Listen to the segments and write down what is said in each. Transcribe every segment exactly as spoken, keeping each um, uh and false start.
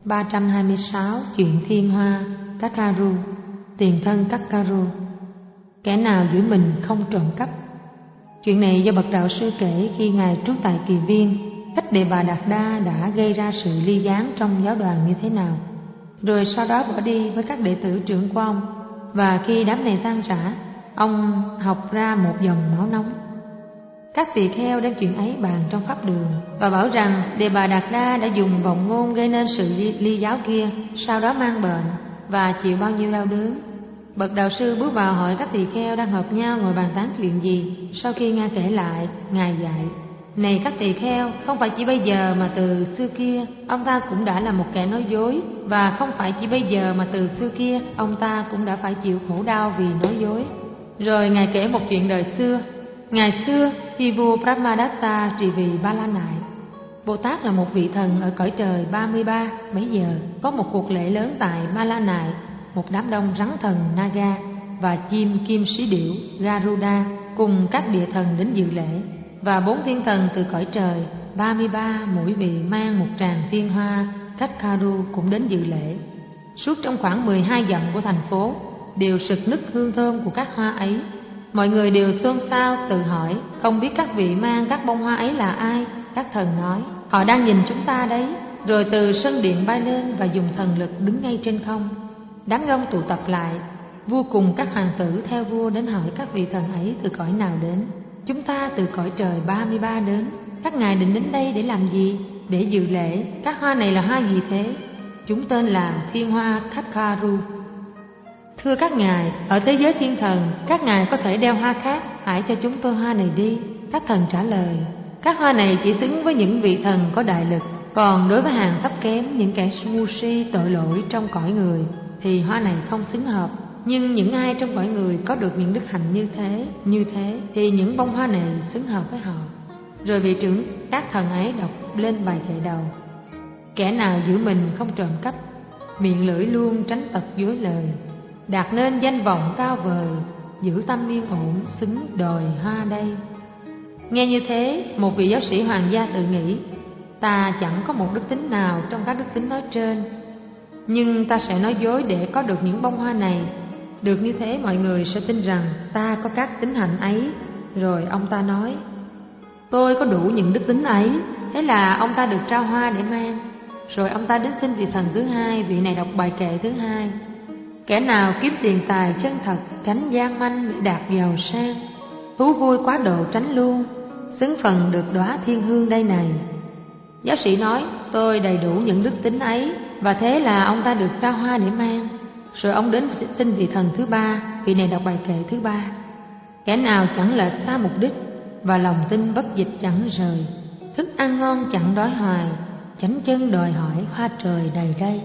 ba trăm hai mươi sáu. Chuyện thiên hoa Kakaru. Tiền thân Kakaru. Kẻ nào giữ mình không trộm cắp. Chuyện này do bậc đạo sư kể khi ngài trú tại Kỳ Viên, cách Đề Bà Đạt Đa đã gây ra sự ly gián trong giáo đoàn như thế nào, rồi sau đó bỏ đi với các đệ tử trưởng của ông. Và khi đám này tan rã, ông học ra một dòng máu nóng. Các tỳ kheo đem chuyện ấy bàn trong pháp đường và bảo rằng Đề Bà Đạt Đa đã dùng vọng ngôn gây nên sự ly, ly giáo kia, sau đó mang bệnh và chịu bao nhiêu đau đớn. Bậc đạo sư bước vào hỏi các tỳ kheo đang hợp nhau ngồi bàn tán chuyện gì. Sau khi nghe kể lại, ngài dạy: này các tỳ kheo, không phải chỉ bây giờ mà từ xưa kia ông ta cũng đã là một kẻ nói dối, và không phải chỉ bây giờ mà từ xưa kia ông ta cũng đã phải chịu khổ đau vì nói dối. Rồi ngài kể một chuyện đời xưa. Ngày xưa, khi vua Brahmadatta trị vì Ba La Nại, Bồ Tát là một vị thần ở cõi trời ba mươi ba. Bấy giờ có một cuộc lễ lớn tại Ba La Nại. Một đám đông rắn thần Naga và chim kim sĩ điểu Garuda cùng các địa thần đến dự lễ, và bốn thiên thần từ cõi trời ba mươi ba mỗi vị mang một tràng thiên hoa Kakaru cũng đến dự lễ. Suốt trong khoảng mười hai dặm của thành phố đều sực nức hương thơm của các hoa ấy. Mọi người đều xôn xao tự hỏi không biết các vị mang các bông hoa ấy là ai. Các thần nói: họ đang nhìn chúng ta đấy. Rồi từ sân điện bay lên và dùng thần lực đứng ngay trên không. Đám đông tụ tập lại. Vua cùng các hoàng tử theo vua đến hỏi các vị thần ấy từ cõi nào đến. Chúng ta từ cõi trời ba mươi ba đến. Các ngài định đến đây để làm gì? Để dự lễ. Các hoa này là hoa gì thế? Chúng tên là thiên hoa Kakaru. Thưa các ngài, ở thế giới thiên thần, các ngài có thể đeo hoa khác, hãy cho chúng tôi hoa này đi. Các thần trả lời: các hoa này chỉ xứng với những vị thần có đại lực, còn đối với hàng thấp kém, những kẻ ngu si tội lỗi trong cõi người thì hoa này không xứng hợp. Nhưng những ai trong cõi người có được những đức hạnh như thế, như thế thì những bông hoa này xứng hợp với họ. Rồi vị trưởng các thần ấy đọc lên bài kệ đầu: kẻ nào giữ mình không trộm cắp, miệng lưỡi luôn tránh tật dối lời, đạt nên danh vọng cao vời, giữ tâm yên ổn, xứng đòi hoa đây. Nghe như thế, một vị giáo sĩ hoàng gia tự nghĩ: ta chẳng có một đức tính nào trong các đức tính nói trên, nhưng ta sẽ nói dối để có được những bông hoa này. Được như thế mọi người sẽ tin rằng ta có các tính hạnh ấy. Rồi ông ta nói: tôi có đủ những đức tính ấy. Thế là ông ta được trao hoa để mang. Rồi ông ta đến xin vị thần thứ hai. Vị này đọc bài kệ thứ hai: kẻ nào kiếm tiền tài chân thật, tránh gian manh để đạt giàu sang, thú vui quá độ tránh luôn, xứng phần được đóa thiên hương đây này. Giáo sĩ nói: tôi đầy đủ những đức tính ấy. Và thế là ông ta được trao hoa để mang. Rồi ông đến xin vị thần thứ ba. Vị này đọc bài kệ thứ ba: kẻ nào chẳng lệch xa mục đích, và lòng tin bất dịch chẳng rời, thức ăn ngon chẳng đói hoài, chánh chân đòi hỏi hoa trời đầy đây.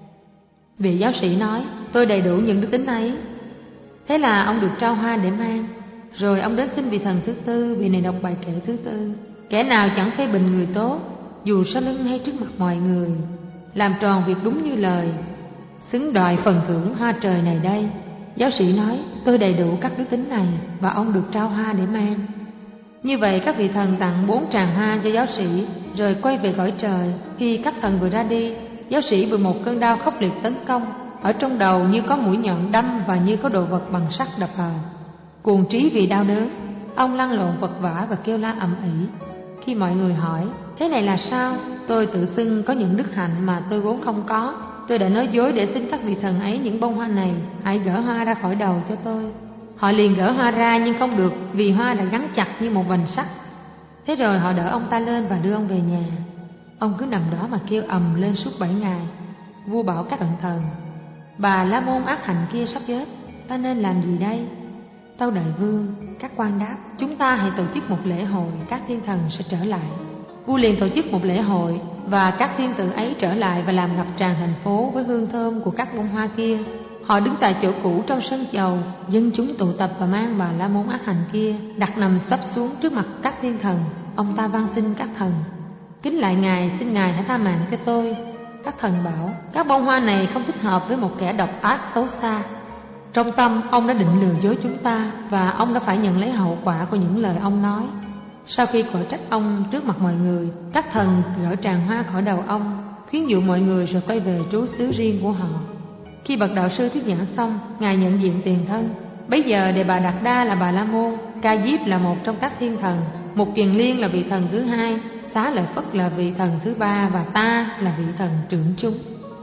Vị giáo sĩ nói: tôi đầy đủ những đức tính ấy. Thế là ông được trao hoa để mang. Rồi ông đến xin vị thần thứ tư. Vị này đọc bài kệ thứ tư: kẻ nào chẳng phê bình người tốt, dù sau lưng hay trước mặt mọi người, làm tròn việc đúng như lời, xứng đòi phần thưởng hoa trời này đây. Giáo sĩ nói: tôi đầy đủ các đức tính này. Và ông được trao hoa để mang. Như vậy các vị thần tặng bốn tràng hoa cho giáo sĩ, rồi quay về cõi trời. Khi các thần vừa ra đi, giáo sĩ bị một cơn đau khốc liệt tấn công. Ở trong đầu như có mũi nhọn đâm, và như có đồ vật bằng sắt đập vào. Cuồng trí vì đau đớn, ông lăn lộn vật vã và kêu la ầm ĩ. Khi mọi người hỏi: thế này là sao? Tôi tự xưng có những đức hạnh mà tôi vốn không có. Tôi đã nói dối để xin các vị thần ấy những bông hoa này. Hãy gỡ hoa ra khỏi đầu cho tôi. Họ liền gỡ hoa ra, nhưng không được, vì hoa đã gắn chặt như một vành sắt. Thế rồi họ đỡ ông ta lên và đưa ông về nhà. Ông cứ nằm đó mà kêu ầm lên suốt bảy ngày. Vua bảo các cận thần: bà la môn ác hạnh kia sắp chết, ta nên làm gì đây? Tâu đại vương, các quan đáp: chúng ta hãy tổ chức một lễ hội, các thiên thần sẽ trở lại. Vua liền tổ chức một lễ hội, và các thiên tử ấy trở lại và làm ngập tràn thành phố với hương thơm của các bông hoa kia. Họ đứng tại chỗ cũ trong sân chầu, dân chúng tụ tập và mang bà la môn ác hạnh kia đặt nằm sấp xuống trước mặt các thiên thần. Ông ta van xin các thần: kính lại ngài, xin ngài hãy tha mạng cho tôi. Các thần bảo: các bông hoa này không thích hợp với một kẻ độc ác xấu xa. Trong tâm ông đã định lừa dối chúng ta, và ông đã phải nhận lấy hậu quả của những lời ông nói. Sau khi quở trách ông trước mặt mọi người, các thần gỡ tràng hoa khỏi đầu ông, khuyến dụ mọi người rồi quay về trú xứ riêng của họ. Khi bậc đạo sư thuyết giảng xong, ngài nhận diện tiền thân. Bấy giờ Đề Bà Đạt Đa là Bà La Môn, Ca Diếp là một trong các thiên thần, Mục Kiền Liên là vị thần thứ hai, Xá Lợi Phất là vị thần thứ ba và ta là vị thần trưởng chúng.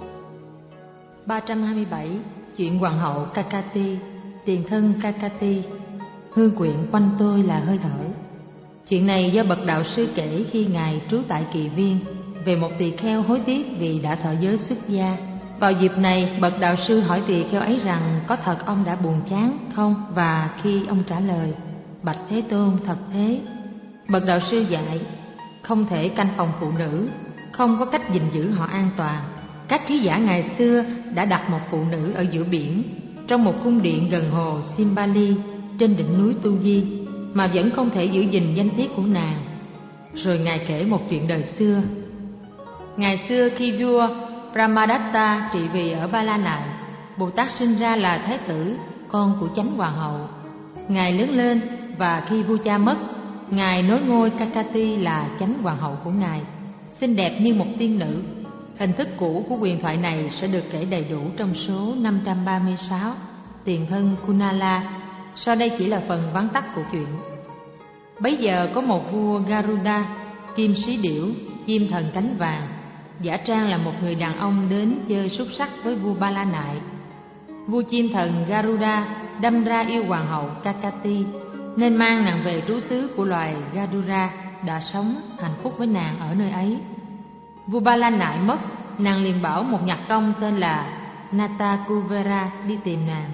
ba trăm hai mươi bảy. Chuyện hoàng hậu Kakati. Tiền thân Kakati. Hương quyện quanh tôi là hơi thở. Chuyện này do bậc đạo sư kể khi ngài trú tại Kỳ Viên về một tỳ kheo hối tiếc vì đã thọ giới xuất gia. Vào dịp này, bậc đạo sư hỏi tỳ kheo ấy rằng có thật ông đã buồn chán không, và khi ông trả lời: Bạch Thế Tôn, thật thế. Bậc đạo sư dạy: không thể canh phòng phụ nữ, không có cách gìn giữ họ an toàn. Các trí giả ngày xưa đã đặt một phụ nữ ở giữa biển, trong một cung điện gần hồ Simbali trên đỉnh núi Tu Di, mà vẫn không thể giữ gìn danh tiết của nàng. Rồi ngài kể một chuyện đời xưa. Ngày xưa khi vua Brahmadatta trị vì ở Ba La Nại, Bồ Tát sinh ra là Thái tử, con của chánh hoàng hậu. Ngài lớn lên và khi vua cha mất, ngài nối ngôi Kakati là chánh hoàng hậu của ngài, xinh đẹp như một tiên nữ. Hình thức cũ của huyền thoại này sẽ được kể đầy đủ trong số năm trăm ba mươi sáu, Tiền thân Kunala. Sau đây chỉ là phần vắn tắt của chuyện. Bấy giờ có một vua Garuda, kim sĩ điểu, chim thần cánh vàng, giả trang là một người đàn ông đến chơi xúc sắc với vua Ba La Nại. Vua chim thần Garuda đâm ra yêu hoàng hậu Kakati, nên mang nàng về trú xứ của loài Garuda, đã sống hạnh phúc với nàng ở nơi ấy. Vua Ba La Nại mất, nàng liền bảo một nhạc công tên là Natakuvera đi tìm nàng.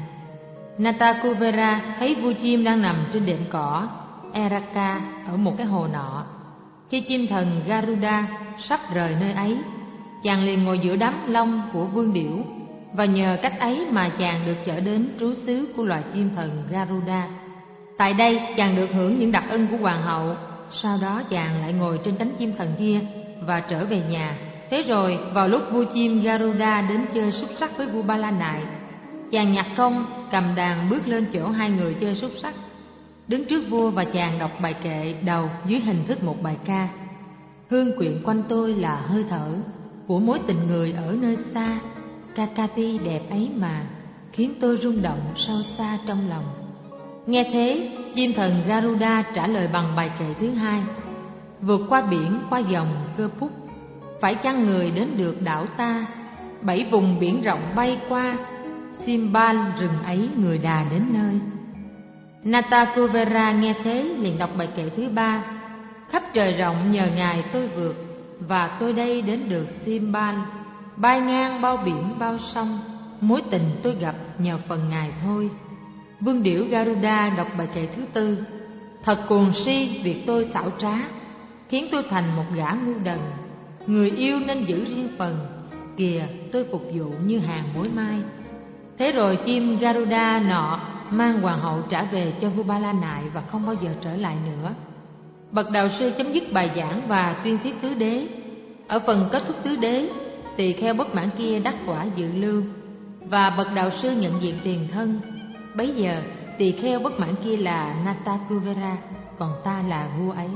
Natakuvera thấy vua chim đang nằm trên đệm cỏ Eraka ở một cái hồ nọ. Khi chim thần Garuda sắp rời nơi ấy, chàng liền ngồi giữa đám lông của vương điểu, và nhờ cách ấy mà chàng được chở đến trú xứ của loài chim thần Garuda. Tại đây chàng được hưởng những đặc ân của hoàng hậu. Sau đó chàng lại ngồi trên cánh chim thần kia và trở về nhà. Thế rồi vào lúc vua chim Garuda đến chơi xúc sắc với vua Ba La Nại, chàng nhạc công cầm đàn bước lên chỗ hai người chơi xúc sắc, đứng trước vua và chàng đọc bài kệ đầu dưới hình thức một bài ca. Hương quyện quanh tôi là hơi thở của mối tình người ở nơi xa. Kakati đẹp ấy mà khiến tôi rung động sâu xa trong lòng. Nghe thế, chim thần Garuda trả lời bằng bài kệ thứ hai: vượt qua biển qua dòng Cơ Púc, phải chăng người đến được đảo ta, bảy vùng biển rộng bay qua, Simbal rừng ấy người đà đến nơi. Natakuvera nghe thế liền đọc bài kệ thứ ba: khắp trời rộng nhờ ngài tôi vượt, và tôi đây đến được Simbal, bay ngang bao biển bao sông, mối tình tôi gặp nhờ phần ngài thôi. Vương điểu Garuda đọc bài kệ thứ tư: thật cuồng si việc tôi xảo trá, khiến tôi thành một gã ngu đần, người yêu nên giữ riêng phần, kìa tôi phục vụ như hàng mối mai. Thế rồi chim Garuda nọ mang hoàng hậu trả về cho vua Ba La Nại và không bao giờ trở lại nữa. Bậc đạo sư chấm dứt bài giảng và tuyên thuyết tứ đế. Ở phần kết thúc tứ đế, tỳ kheo bất mãn kia đắc quả dự lưu, và bậc đạo sư nhận diện tiền thân. Bấy giờ tỳ kheo bất mãn kia là Natakuvera, còn ta là vua ấy.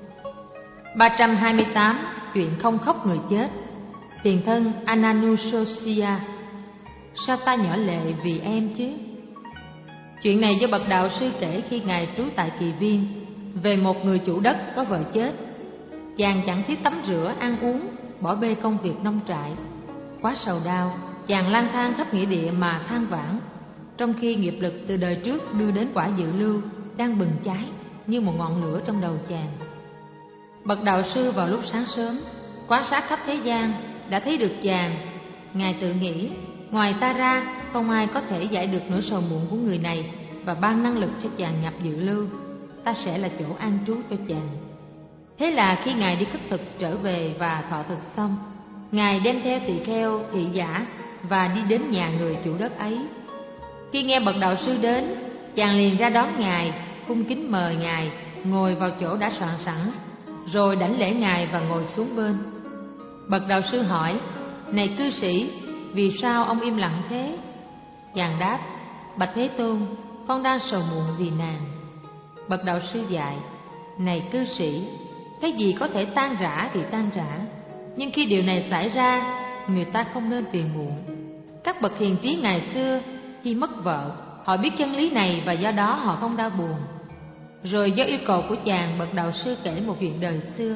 ba trăm hai mươi tám. Chuyện không khóc người chết. Tiền thân Ananusosia. Sao ta nhỏ lệ vì em chứ? Chuyện này do bậc đạo sư kể khi ngài trú tại Kỳ Viên về một người chủ đất có vợ chết. Chàng chẳng thiết tắm rửa, ăn uống, bỏ bê công việc nông trại. Quá sầu đau, chàng lang thang khắp nghĩa địa mà than vãn, trong khi nghiệp lực từ đời trước đưa đến quả dự lưu đang bừng cháy như một ngọn lửa trong đầu chàng. Bậc đạo sư vào lúc sáng sớm quan sát khắp thế gian đã thấy được chàng. Ngài tự nghĩ, ngoài ta ra không ai có thể giải được nỗi sầu muộn của người này và ban năng lực cho chàng nhập dự lưu. Ta sẽ là chỗ an trú cho chàng. Thế là khi ngài đi khất thực trở về và thọ thực xong, ngài đem theo tỳ kheo thị giả và đi đến nhà người chủ đất ấy. Khi nghe bậc đạo sư đến, chàng liền ra đón ngài, cung kính mời ngài ngồi vào chỗ đã soạn sẵn, rồi đảnh lễ ngài và ngồi xuống bên. Bậc đạo sư hỏi: này cư sĩ, vì sao ông im lặng thế? Chàng đáp: bạch Thế Tôn, con đang sầu muộn vì nàng. Bậc đạo sư dạy: này cư sĩ, cái gì có thể tan rã thì tan rã, Nhưng khi điều này xảy ra, người ta không nên phiền muộn. Các bậc hiền trí ngày xưa khi mất vợ, họ biết chân lý này và do đó họ không đau buồn. Rồi do yêu cầu của chàng, bậc đạo sư kể một chuyện đời xưa.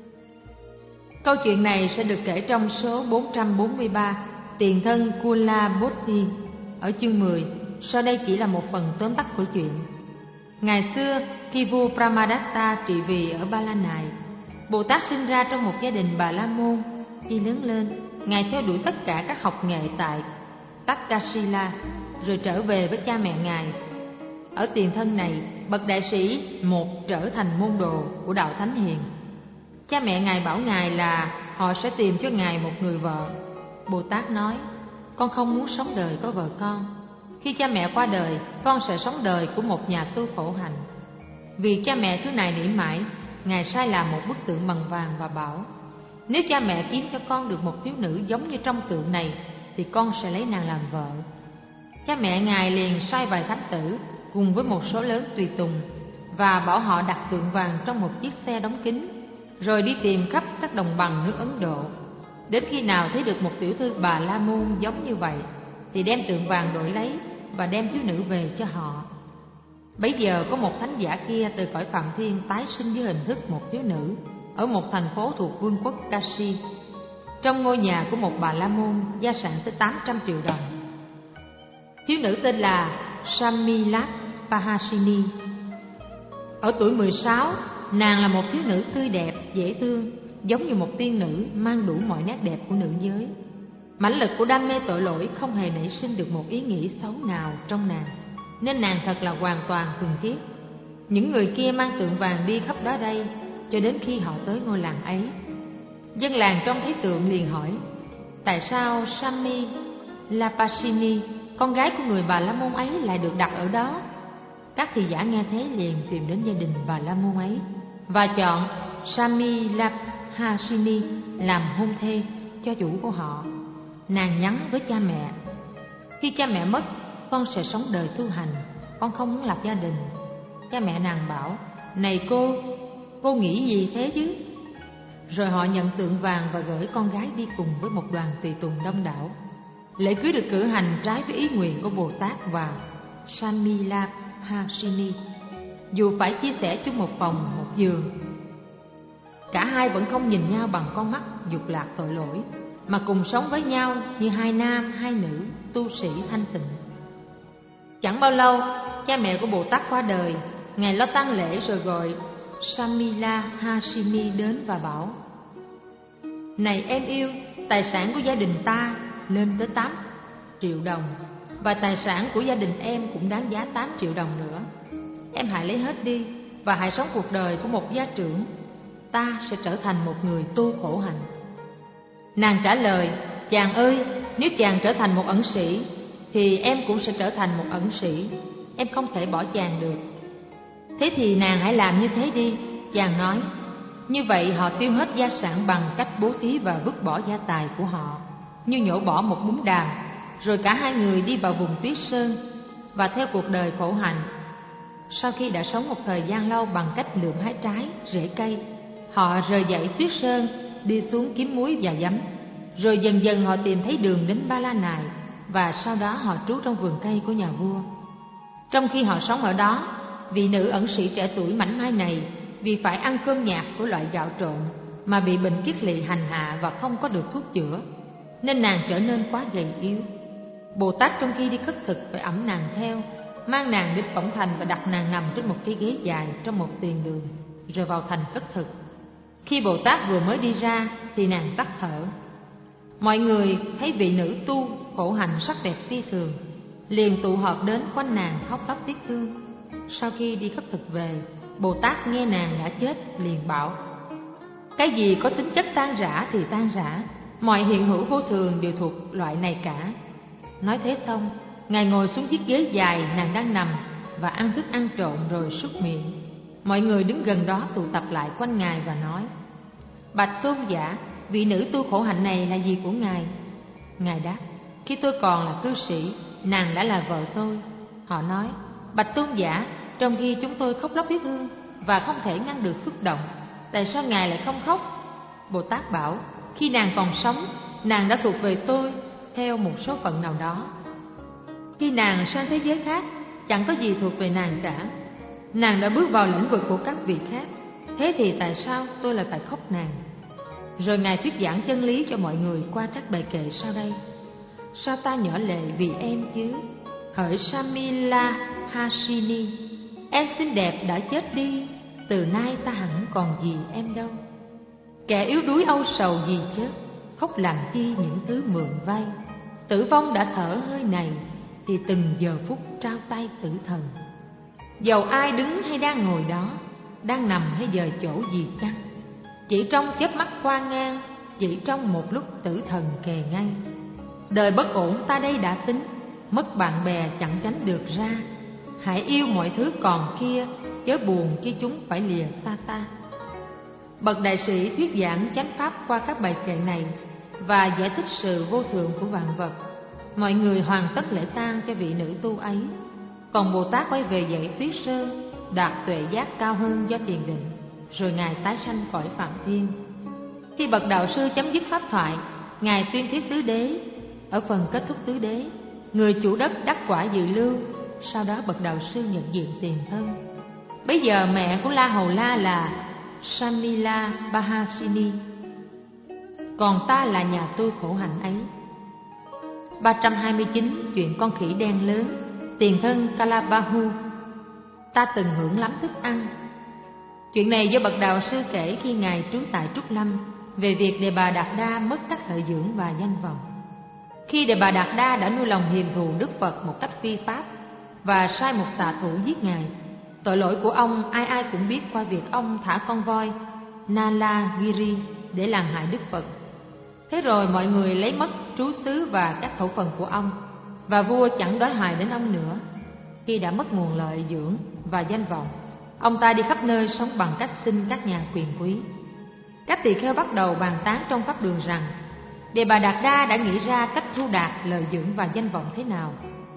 Câu chuyện này sẽ được kể trong số bốn trăm bốn mươi ba, Tiền thân Kulabodhi, ở chương mười. Sau đây chỉ là một phần tóm tắt của chuyện. Ngày xưa, khi vua Brahmadatta trị vì ở Ba La Nại, Bồ Tát sinh ra trong một gia đình Bà La Môn. Khi lớn lên, Ngài theo đuổi tất cả các học nghệ tại Takshila, rồi trở về với cha mẹ Ngài. Ở tiền thân này, bậc đại sĩ một trở thành môn đồ của đạo Thánh Hiền. Cha mẹ Ngài bảo Ngài là họ sẽ tìm cho Ngài một người vợ. Bồ Tát nói, con không muốn sống đời có vợ con. Khi cha mẹ qua đời, con sẽ sống đời của một nhà tu khổ hạnh. Vì cha mẹ cứ nài nỉ mãi, Ngài sai làm một bức tượng bằng vàng và bảo, nếu cha mẹ kiếm cho con được một thiếu nữ giống như trong tượng này, thì con sẽ lấy nàng làm vợ. Cha mẹ Ngài liền sai vài thánh tử cùng với một số lớn tùy tùng và bảo họ đặt tượng vàng trong một chiếc xe đóng kín, rồi đi tìm khắp các đồng bằng nước Ấn Độ. Đến khi nào thấy được một tiểu thư Bà La Môn giống như vậy, thì đem tượng vàng đổi lấy và đem thiếu nữ về cho họ. Bấy giờ có một thánh giả kia từ cõi Phạm Thiên tái sinh dưới hình thức một thiếu nữ ở một thành phố thuộc vương quốc Kashi. Trong ngôi nhà của một Bà La Môn, gia sản tới tám trăm triệu đồng. Thiếu nữ tên là Samilat Pahasini. Ở tuổi mười sáu, nàng là một thiếu nữ tươi đẹp, dễ thương, giống như một tiên nữ, mang đủ mọi nét đẹp của nữ giới. Mãnh lực của đam mê tội lỗi không hề nảy sinh được một ý nghĩ xấu nào trong nàng, nên nàng thật là hoàn toàn thuần khiết. Những người kia mang tượng vàng đi khắp đó đây, cho đến khi họ tới ngôi làng ấy. Dân làng trông thấy tượng liền hỏi, tại sao Sami Lapasini, con gái của người Bà La Môn ấy, lại được đặt ở đó? Các thị giả nghe thế liền tìm đến gia đình Bà La Môn ấy và chọn Sami Lapasini làm hôn thê cho chủ của họ. Nàng nhắn với cha mẹ, khi cha mẹ mất, con sẽ sống đời tu hành, con không muốn lập gia đình. Cha mẹ nàng bảo, này cô, cô nghĩ gì thế chứ? Rồi họ nhận tượng vàng và gửi con gái đi cùng với một đoàn tùy tùng đông đảo. Lễ cưới được cử hành trái với ý nguyện của Bồ Tát và Samila Hasini, dù phải chia sẻ chung một phòng, một giường. Cả hai vẫn không nhìn nhau bằng con mắt dục lạc tội lỗi, mà cùng sống với nhau như hai nam hai nữ tu sĩ thanh tịnh. Chẳng bao lâu, cha mẹ của Bồ Tát qua đời. Ngài lo tang lễ rồi gọi Samila Hasini đến và bảo, này em yêu, tài sản của gia đình ta lên tới tám triệu đồng, và tài sản của gia đình em cũng đáng giá tám triệu đồng nữa. Em hãy lấy hết đi và hãy sống cuộc đời của một gia trưởng. Ta sẽ trở thành một người tu khổ hạnh. Nàng trả lời, chàng ơi, nếu chàng trở thành một ẩn sĩ, thì em cũng sẽ trở thành một ẩn sĩ. Em không thể bỏ chàng được. Thế thì nàng hãy làm như thế đi, chàng nói. Như vậy họ tiêu hết gia sản bằng cách bố thí và vứt bỏ gia tài của họ, như nhổ bỏ một bún đàm. Rồi cả hai người đi vào vùng tuyết sơn và theo cuộc đời khổ hạnh. Sau khi đã sống một thời gian lâu bằng cách lượm hái trái, rễ cây, họ rời dậy tuyết sơn, đi xuống kiếm muối và giấm. Rồi dần dần họ tìm thấy đường đến Ba La Nại, và sau đó họ trú trong vườn cây của nhà vua. Trong khi họ sống ở đó, vị nữ ẩn sĩ trẻ tuổi mảnh mai này vì phải ăn cơm nhạt của loại gạo trộn mà bị bệnh kiết lỵ hành hạ và không có được thuốc chữa, nên nàng trở nên quá gầy yếu. Bồ Tát trong khi đi khất thực phải ẵm nàng theo, mang nàng đến cổng thành và đặt nàng nằm trên một cái ghế dài trong một tiền đường, rồi vào thành khất thực. Khi Bồ Tát vừa mới đi ra thì nàng tắt thở. Mọi người thấy vị nữ tu khổ hạnh sắc đẹp phi thường, liền tụ họp đến quanh nàng khóc lóc tiếc thương. Sau khi đi khất thực về, Bồ Tát nghe nàng đã chết liền bảo, cái gì có tính chất tan rã thì tan rã, mọi hiện hữu vô thường đều thuộc loại này cả. Nói thế xong, Ngài ngồi xuống chiếc ghế dài nàng đang nằm và ăn thức ăn trộn rồi súc miệng. Mọi người đứng gần đó tụ tập lại quanh Ngài và nói, bạch tôn giả, vị nữ tu khổ hạnh này là gì của Ngài? Ngài đáp, khi tôi còn là cư sĩ, nàng đã là vợ tôi. Họ nói, bạch tôn giả, trong khi chúng tôi khóc lóc tiếc thương và không thể ngăn được xúc động, tại sao Ngài lại không khóc? Bồ Tát bảo, Khi nàng còn sống, nàng đã thuộc về tôi theo một số phận nào đó. Khi nàng sang thế giới khác, chẳng có gì thuộc về nàng cả. Nàng đã bước vào lĩnh vực của các vị khác. Thế thì tại sao tôi lại phải khóc nàng? Rồi Ngài thuyết giảng chân lý cho mọi người qua các bài kệ sau đây. Sao ta nhỏ lệ vì em chứ? Hỡi Samila Hasini, em xinh đẹp đã chết đi, từ nay ta hẳn còn gì em đâu. Kẻ yếu đuối âu sầu vì chết, khóc làm chi những thứ mượn vay. Tử vong đã thở hơi này, thì từng giờ phút trao tay tử thần. Dầu ai đứng hay đang ngồi đó, đang nằm hay dời chỗ gì chăng, chỉ trong chớp mắt qua ngang, chỉ trong một lúc tử thần kề ngay. Đời bất ổn ta đây đã tính, mất bạn bè chẳng tránh được ra. Hãy yêu mọi thứ còn kia, chớ buồn khi chúng phải lìa xa ta. Bậc đại sĩ thuyết giảng chánh pháp qua các bài kệ này và giải thích sự vô thường của vạn vật. Mọi người hoàn tất lễ tang cho vị nữ tu ấy. Còn Bồ Tát quay về dãy Tuyết Sơn, đạt tuệ giác cao hơn do thiền định, rồi Ngài tái sanh cõi Phạm Thiên. Khi bậc đạo sư chấm dứt pháp thoại, Ngài tuyên thuyết tứ đế. Ở phần kết thúc tứ đế, người chủ đất đắc quả dự lưu. Sau đó bậc đạo sư nhận diện tiền thân. Bây giờ mẹ của La Hầu La là Samila Bahasini, còn ta là nhà tu khổ hạnh ấy. Ba trăm hai mươi chín. Chuyện con khỉ đen lớn. Tiền thân Kalabahu. Ta từng hưởng lắm thức ăn. Chuyện này do bậc đạo sư kể khi Ngài trú tại Trúc Lâm, về việc Đề Bà Đạt Đa mất các lợi dưỡng và danh vọng. Khi Đề Bà Đạt Đa đã nuôi lòng hiềm thù Đức Phật một cách phi pháp và sai một xạ thủ giết Ngài, tội lỗi của ông ai ai cũng biết qua việc ông thả con voi Nalagiri để làm hại Đức Phật. Thế rồi mọi người lấy mất trú xứ và các khẩu phần của ông, và vua chẳng đói hoài đến ông nữa. Khi đã mất nguồn lợi dưỡng và danh vọng, ông ta đi khắp nơi sống bằng cách xin các nhà quyền quý. Các tỳ kheo bắt đầu bàn tán trong pháp đường rằng Đề Bà Đạt Đa đã nghĩ ra cách thu đạt lợi dưỡng và danh vọng thế nào,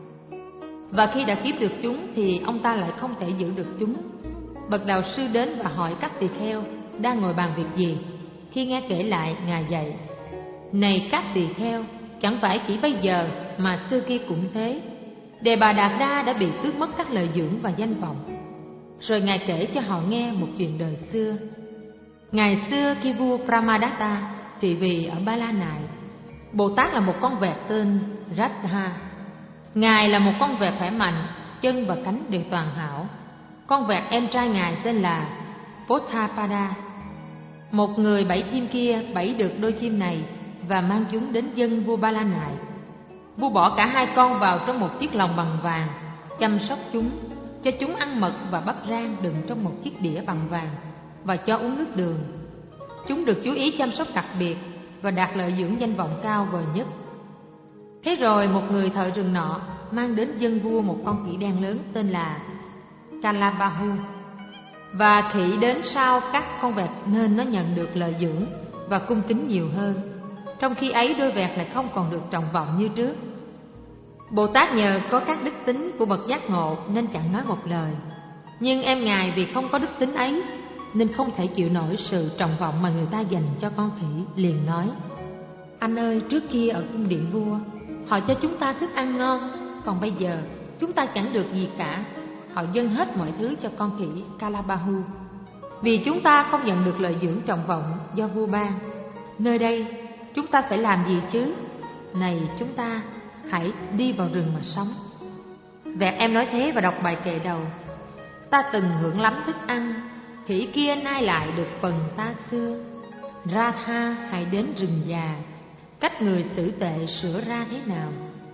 và khi đã kiếm được chúng thì ông ta lại không thể giữ được chúng. Bậc đạo sư đến và hỏi các tỳ kheo đang ngồi bàn việc gì. Khi nghe kể lại, Ngài dạy: Này các tỳ kheo, chẳng phải chỉ bây giờ mà xưa kia cũng thế. Đề Bà Đạt Đa đã bị tước mất các lợi dưỡng và danh vọng. Rồi Ngài kể cho họ nghe một chuyện đời xưa. Ngày xưa khi vua Pramadatta trị vì ở Ba La Nại, Bồ Tát là một con vẹt tên Radha. Ngài là một con vẹt khỏe mạnh, chân và cánh đều toàn hảo. Con vẹt em trai Ngài tên là Potthapada. Một người bẫy chim kia bẫy được đôi chim này và mang chúng đến dâng vua Ba La Nại. Vua bỏ cả hai con vào trong một chiếc lồng bằng vàng, chăm sóc chúng, cho chúng ăn mật và bắp rang đựng trong một chiếc đĩa bằng vàng, và cho uống nước đường. Chúng được chú ý chăm sóc đặc biệt và đạt lợi dưỡng danh vọng cao vời nhất. Thế rồi một người thợ rừng nọ mang đến dâng vua một con khỉ đen lớn tên là Kalabahu. Và khỉ đến sau các con vẹt nên nó nhận được lợi dưỡng và cung kính nhiều hơn. Trong khi ấy đôi vẹt lại không còn được trọng vọng như trước. Bồ Tát nhờ có các đức tính của bậc giác ngộ nên chẳng nói một lời. Nhưng em Ngài vì không có đức tính ấy nên không thể chịu nổi sự trọng vọng mà người ta dành cho con khỉ, liền nói: Anh ơi, trước kia ở cung điện vua, họ cho chúng ta thức ăn ngon, còn bây giờ chúng ta chẳng được gì cả. Họ dâng hết mọi thứ cho con khỉ Kalabahu, vì chúng ta không nhận được lợi dưỡng trọng vọng do vua ban. Nơi đây chúng ta phải làm gì chứ? Này chúng ta, hãy đi vào rừng mà sống. Vẹt em nói thế và đọc bài kệ đầu: Ta từng hưởng lắm thức ăn, khỉ kia nay lại được phần ta xưa. Radha hãy đến rừng già, cách người xử tệ sửa ra thế nào?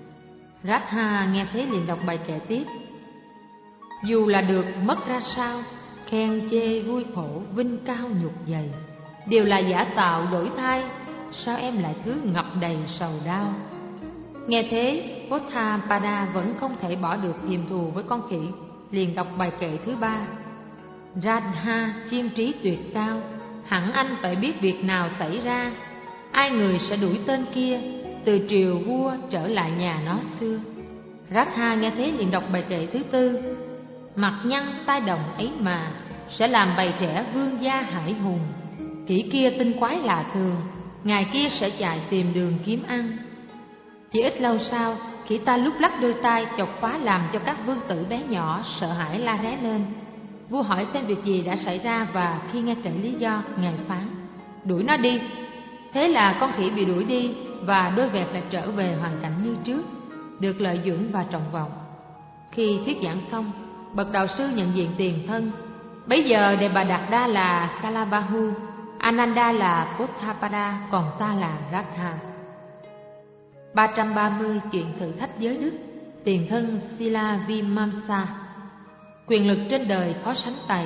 Radha nghe thế liền đọc bài kệ tiếp: Dù là được mất ra sao, khen chê vui khổ, vinh cao nhục dày, đều là giả tạo đổi thay, sao em lại cứ ngập đầy sầu đau? Nghe thế, Potthapada vẫn không thể bỏ được hiềm thù với con khỉ, liền đọc bài kệ thứ ba: Radha chiêm trí tuyệt cao, hẳn anh phải biết việc nào xảy ra. Ai người sẽ đuổi tên kia, từ triều vua trở lại nhà nó xưa. Radha nghe thế liền đọc bài kệ thứ tư: Mặt nhăn tai đồng ấy mà, sẽ làm bầy trẻ vương gia hải hùng. Khỉ kia tinh quái lạ thường, ngài kia sẽ chạy tìm đường kiếm ăn. Chỉ ít lâu sau, khỉ ta lúc lắc đôi tai chọc phá làm cho các vương tử bé nhỏ sợ hãi la ré lên. Vua hỏi xem việc gì đã xảy ra, và khi nghe kể lý do, ngài phán: đuổi nó đi. Thế là con khỉ bị đuổi đi, và đôi vẹt lại trở về hoàn cảnh như trước, được lợi dưỡng và trọng vọng. Khi thuyết giảng xong, bậc đạo sư nhận diện tiền thân. Bấy giờ Đề Bà Đạt Đa là Kalabahu, Ananda là Potthapada, còn ta là Ratha. ba trăm ba mươi chuyện thử thách giới đức. Tiền thân Sila Vimamsa. Quyền lực trên đời khó sánh tày.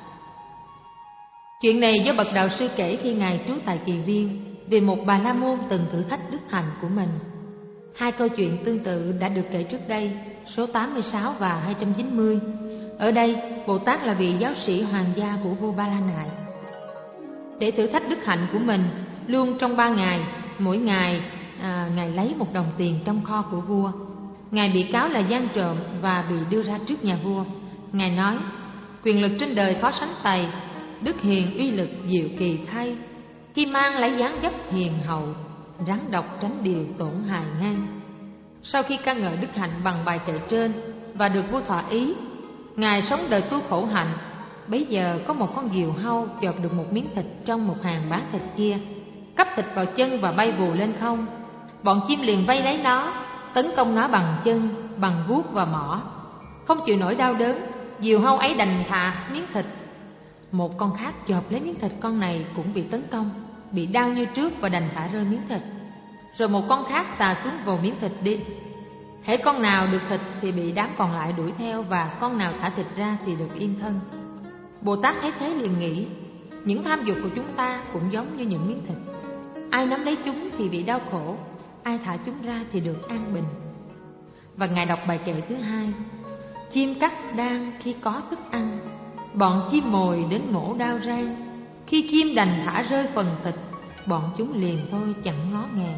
Chuyện này do bậc đạo sư kể khi ngài trú tại Kỳ Viên, về một Bà La Môn từng thử thách đức hạnh của mình. Hai câu chuyện tương tự đã được kể trước đây, số tám mươi sáu và hai trăm chín mươi. Ở đây, Bồ Tát là vị giáo sĩ hoàng gia của vua Ba La Nại. Để thử thách đức hạnh của mình, luôn trong ba ngày, mỗi ngày à, ngài lấy một đồng tiền trong kho của vua. Ngài bị cáo là gian trộm và bị đưa ra trước nhà vua. Ngài nói: quyền lực trên đời khó sánh tày, đức hiền uy lực diệu kỳ thay. Khi mang lấy dáng dấp hiền hậu, rắn độc tránh điều tổn hại ngay. Sau khi ca ngợi đức hạnh bằng bài kệ trên và được vua thỏa ý, ngài sống đời tu khổ hạnh. Bấy giờ có một con diều hâu chộp được một miếng thịt trong một hàng bán thịt kia, cắp thịt vào chân và bay vù lên không. Bọn chim liền vây lấy nó, tấn công nó bằng chân, bằng vuốt và mỏ. Không chịu nổi đau đớn, diều hâu ấy đành thà miếng thịt. Một con khác chộp lấy miếng thịt con này cũng bị tấn công, bị đau như trước và đành thả rơi miếng thịt. Rồi một con khác xà xuống vồ miếng thịt đi. Hễ con nào được thịt thì bị đám còn lại đuổi theo, và con nào thả thịt ra thì được yên thân. Bồ Tát thấy thế liền nghĩ: những tham dục của chúng ta cũng giống như những miếng thịt. Ai nắm lấy chúng thì bị đau khổ, ai thả chúng ra thì được an bình. Và ngài đọc bài kệ thứ hai: chim cắt đang khi có thức ăn, bọn chim mồi đến mổ đao rang. Khi chim đành thả rơi phần thịt, bọn chúng liền thôi chẳng ngó ngàng.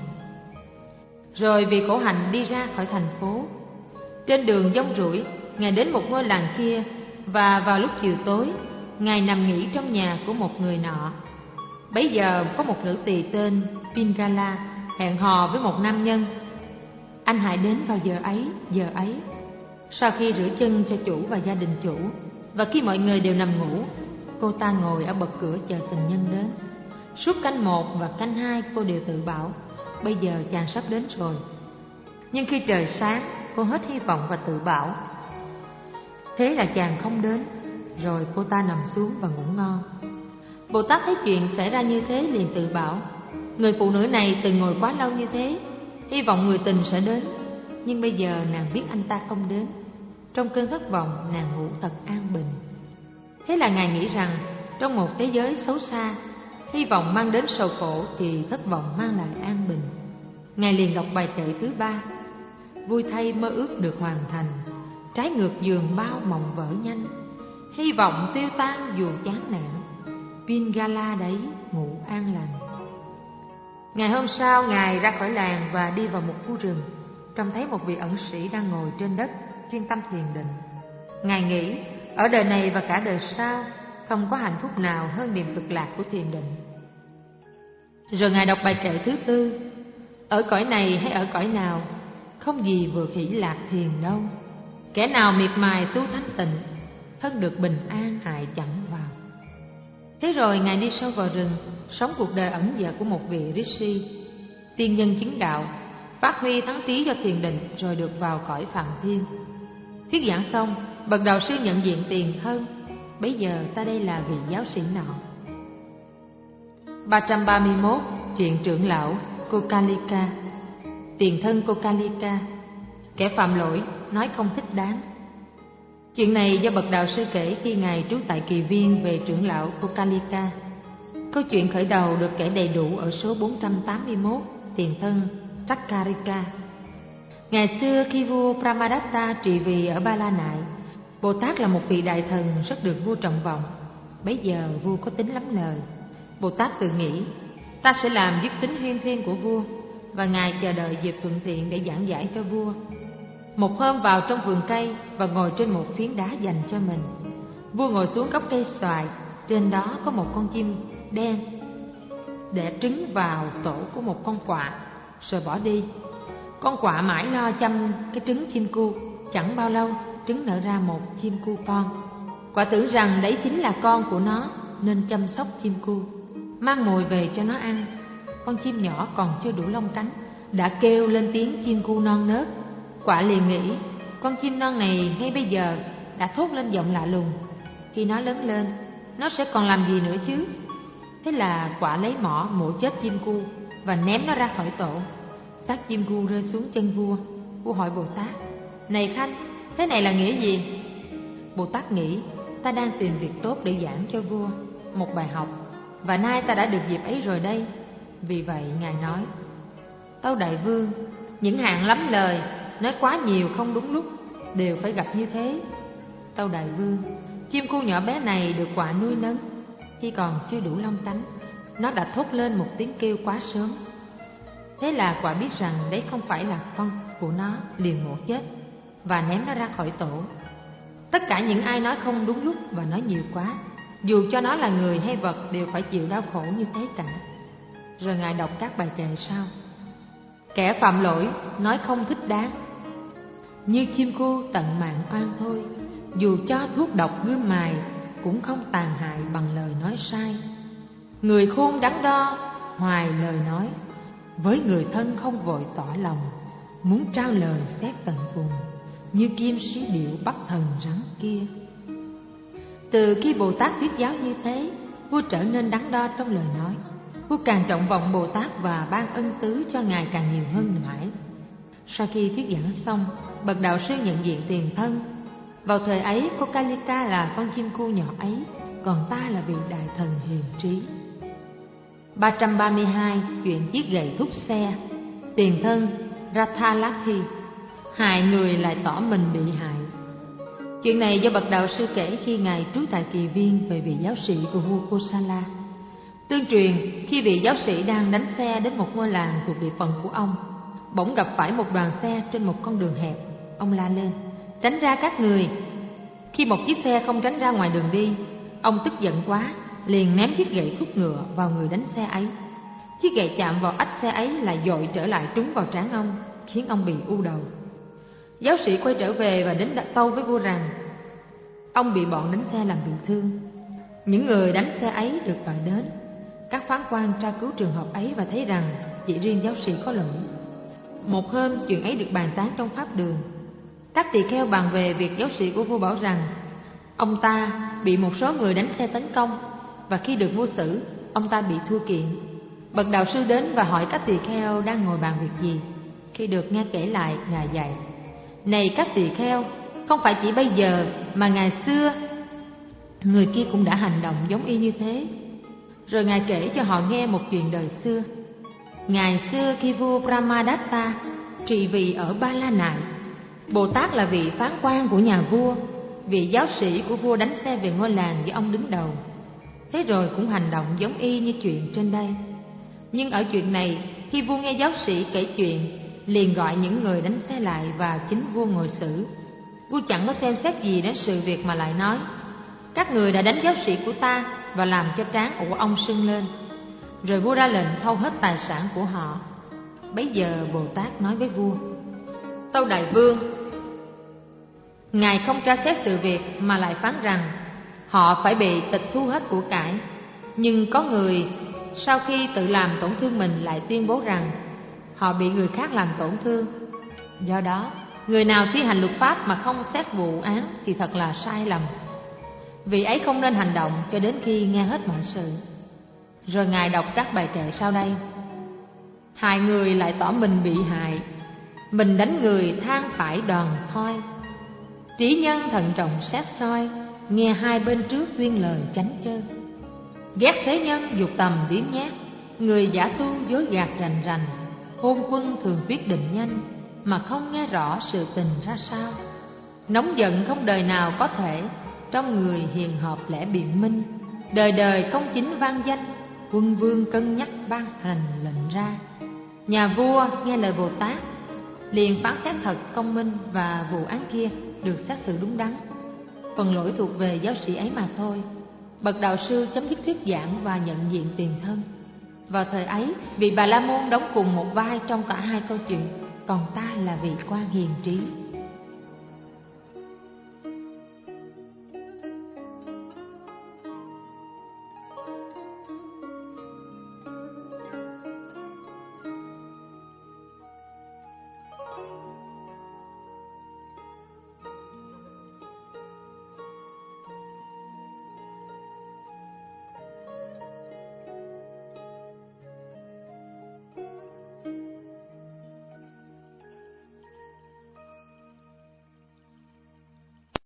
Rồi vì khổ hạnh đi ra khỏi thành phố. Trên đường dông rủi, ngài đến một ngôi làng kia, và vào lúc chiều tối, ngài nằm nghỉ trong nhà của một người nọ. Bấy giờ có một nữ tỳ tên Pingala hẹn hò với một nam nhân. Anh hãy đến vào giờ ấy, giờ ấy. Sau khi rửa chân cho chủ và gia đình chủ, và khi mọi người đều nằm ngủ, cô ta ngồi ở bậc cửa chờ tình nhân đến. Suốt canh một và canh hai cô đều tự bảo: bây giờ chàng sắp đến rồi. Nhưng khi trời sáng, cô hết hy vọng và tự bảo: thế là chàng không đến. Rồi cô ta nằm xuống và ngủ ngon. Bồ Tát thấy chuyện xảy ra như thế liền tự bảo: người phụ nữ này từng ngồi quá lâu như thế, hy vọng người tình sẽ đến. Nhưng bây giờ nàng biết anh ta không đến. Trong cơn thất vọng, nàng ngủ thật an bình. Thế là ngài nghĩ rằng trong một thế giới xấu xa, hy vọng mang đến sầu khổ thì thất vọng mang lại an bình. Ngài liền đọc bài kệ thứ ba: vui thay mơ ước được hoàn thành, trái ngược giường bao mộng vỡ nhanh. Hy vọng tiêu tan dù chán nản, Pingala đấy ngủ an lành. Ngày hôm sau, ngài ra khỏi làng và đi vào một khu rừng, trông thấy một vị ẩn sĩ đang ngồi trên đất chuyên tâm thiền định. Ngài nghĩ ở đời này và cả đời sau, không có hạnh phúc nào hơn niềm cực lạc của thiền định. Rồi ngài đọc bài kệ thứ tư: ở cõi này hay ở cõi nào, không gì vừa hỷ lạc thiền đâu. Kẻ nào miệt mài tu thánh tịnh, thân được bình an hại chẳng vào. Thế rồi ngài đi sâu vào rừng, sống cuộc đời ẩn dật của một vị Rishi, tiên nhân chứng đạo, phát huy thắng trí cho thiền định, rồi được vào cõi Phạm Thiên. Thuyết giảng xong, bậc đạo sư nhận diện tiền thân. Bấy giờ ta đây là vị giáo sĩ nọ. ba trăm ba mươi mốt chuyện trưởng lão Kokalika. Tiền thân Kokalika, kẻ phạm lỗi, nói không thích đáng. Chuyện này do bậc đạo sư kể khi ngài trú tại Kỳ Viên về trưởng lão Kokalika. Câu chuyện khởi đầu được kể đầy đủ ở số bốn trăm tám mươi mốt, tiền thân Takkarika. Ngày xưa khi vua Pramadatta trị vì ở Ba La Nại, Bồ Tát là một vị đại thần rất được vua trọng vọng. Bấy giờ vua có tính lắm lời. Bồ Tát tự nghĩ: ta sẽ làm giúp tính huyên thuyên của vua. Và ngài chờ đợi dịp thuận tiện để giảng giải cho vua. Một hôm vào trong vườn cây và ngồi trên một phiến đá dành cho mình. Vua ngồi xuống gốc cây xoài, trên đó có một con chim đen. đẻ trứng vào tổ của một con quạ rồi bỏ đi. Con quạ mãi lo chăm cái trứng chim cu, chẳng bao lâu trứng nở ra một chim cu con. Quạ tưởng rằng đấy chính là con của nó nên chăm sóc chim cu, mang mồi về cho nó ăn. Con chim nhỏ còn chưa đủ lông cánh đã kêu lên tiếng chim cu non nớt. Quạ liền nghĩ con chim non này ngay bây giờ đã thốt lên giọng lạ lùng, khi nó lớn lên nó sẽ còn làm gì nữa chứ. Thế là quạ lấy mỏ mổ chết chim cu và ném nó ra khỏi tổ. Xác chim cu rơi xuống chân vua. Vua hỏi Bồ Tát: Này Khanh, thế này là nghĩa gì? Bồ Tát nghĩ: Ta đang tìm việc tốt để giảng cho vua một bài học, và nay ta đã được dịp ấy rồi đây. Vì vậy Ngài nói: Tâu Đại Vương, những hạng lắm lời, nói quá nhiều không đúng lúc, đều phải gặp như thế. Tâu Đại Vương, chim cu nhỏ bé này được quạ nuôi nấng. Khi còn chưa đủ lông cánh, nó đã thốt lên một tiếng kêu quá sớm. Thế là quạ biết rằng đấy không phải là con của nó, liền mổ chết và ném nó ra khỏi tổ. Tất cả những ai nói không đúng lúc và nói nhiều quá, dù cho nó là người hay vật, đều phải chịu đau khổ như thế cả. Rồi Ngài đọc các bài kệ sau: Kẻ phạm lỗi nói không thích đáng, như chim cu tận mạng oan thôi. Dù cho thuốc độc gươm mài, cũng không tàn hại bằng lời nói sai. Người khôn đắn đo, hoài lời nói, với người thân không vội tỏ lòng. Muốn trao lời xét tận cùng, như kim sĩ điệu bắt thần rắn kia. Từ khi Bồ Tát thuyết giáo như thế, vua trở nên đắn đo trong lời nói. Vua càng trọng vọng Bồ Tát và ban ân tứ cho Ngài càng nhiều hơn mãi. Sau khi thuyết giảng xong, bậc đạo sư nhận diện tiền thân. Vào thời ấy, cô Kalika là con chim cu nhỏ ấy, còn ta là vị đại thần hiền trí. ba trăm ba mươi hai. Chuyện chiếc gậy thúc xe. Tiền thân Rathalakhi hại người lại tỏ mình bị hại. Chuyện này do bậc đạo sư kể khi Ngài trú tại Kỳ Viên về vị giáo sĩ của vua Kosala. Tương truyền, khi vị giáo sĩ đang đánh xe đến một ngôi làng thuộc địa phận của ông, bỗng gặp phải một đoàn xe trên một con đường hẹp. Ông la lên: Tránh ra các người! Khi một chiếc xe không tránh ra ngoài đường đi, ông tức giận quá, liền ném chiếc gậy thúc ngựa vào người đánh xe ấy. Chiếc gậy chạm vào ách xe ấy lại dội trở lại trúng vào trán ông, khiến ông bị u đầu. Giáo sĩ quay trở về và đến đặt tâu với vua rằng ông bị bọn đánh xe làm bị thương. Những người đánh xe ấy được gọi đến. Các phán quan tra cứu trường hợp ấy và thấy rằng chỉ riêng giáo sĩ có lỗi. Một hôm, chuyện ấy được bàn tán trong pháp đường. Các tỳ kheo bàn về việc giáo sĩ của vua bảo rằng ông ta bị một số người đánh xe tấn công, và khi được vua xử, ông ta bị thua kiện. Bậc đạo sư đến và hỏi các tỳ kheo đang ngồi bàn việc gì. Khi được nghe kể lại, Ngài dạy: Này các tỳ kheo, không phải chỉ bây giờ mà ngày xưa người kia cũng đã hành động giống y như thế. Rồi Ngài kể cho họ nghe một chuyện đời xưa. Ngày xưa khi vua Brahmadatta trị vì ở Ba La Nại, Bồ Tát là vị phán quan của nhà vua, vị giáo sĩ của vua đánh xe về ngôi làng do ông đứng đầu. Thế rồi cũng hành động giống y như chuyện trên đây. Nhưng ở chuyện này, khi vua nghe giáo sĩ kể chuyện, liền gọi những người đánh xe lại và chính vua ngồi xử. Vua chẳng có xem xét gì đến sự việc mà lại nói: Các người đã đánh giáo sĩ của ta và làm cho trán của ông sưng lên. Rồi vua ra lệnh thâu hết tài sản của họ. Bấy giờ Bồ Tát nói với vua: Tâu Đại Vương, Ngài không tra xét sự việc mà lại phán rằng họ phải bị tịch thu hết của cải. Nhưng có người sau khi tự làm tổn thương mình lại tuyên bố rằng họ bị người khác làm tổn thương. Do đó, người nào thi hành luật pháp mà không xét vụ án thì thật là sai lầm. Vị ấy không nên hành động cho đến khi nghe hết mọi sự. Rồi Ngài đọc các bài kệ sau đây: Hại người lại tỏ mình bị hại, mình đánh người than phải đòn thoi. Trí nhân thận trọng xét soi, nghe hai bên trước tuyên lời chánh chơn. Ghét thế nhân dục tầm điếm nhát, người giả tu dối gạt rành rành. Hôn quân thường quyết định nhanh, mà không nghe rõ sự tình ra sao. Nóng giận không đời nào có thể, trong người hiền hợp lẽ biện minh. Đời đời công chính vang danh, quân vương cân nhắc ban hành lệnh ra. Nhà vua nghe lời Bồ Tát, liền phán xét thật công minh, và vụ án kia được xét xử đúng đắn. Phần lỗi thuộc về giáo sĩ ấy mà thôi. Bậc đạo sư chấm dứt thuyết giảng và nhận diện tiền thân. Vào thời ấy, vị Bà La Môn đóng cùng một vai trong cả hai câu chuyện, còn ta là vị quan hiền trí.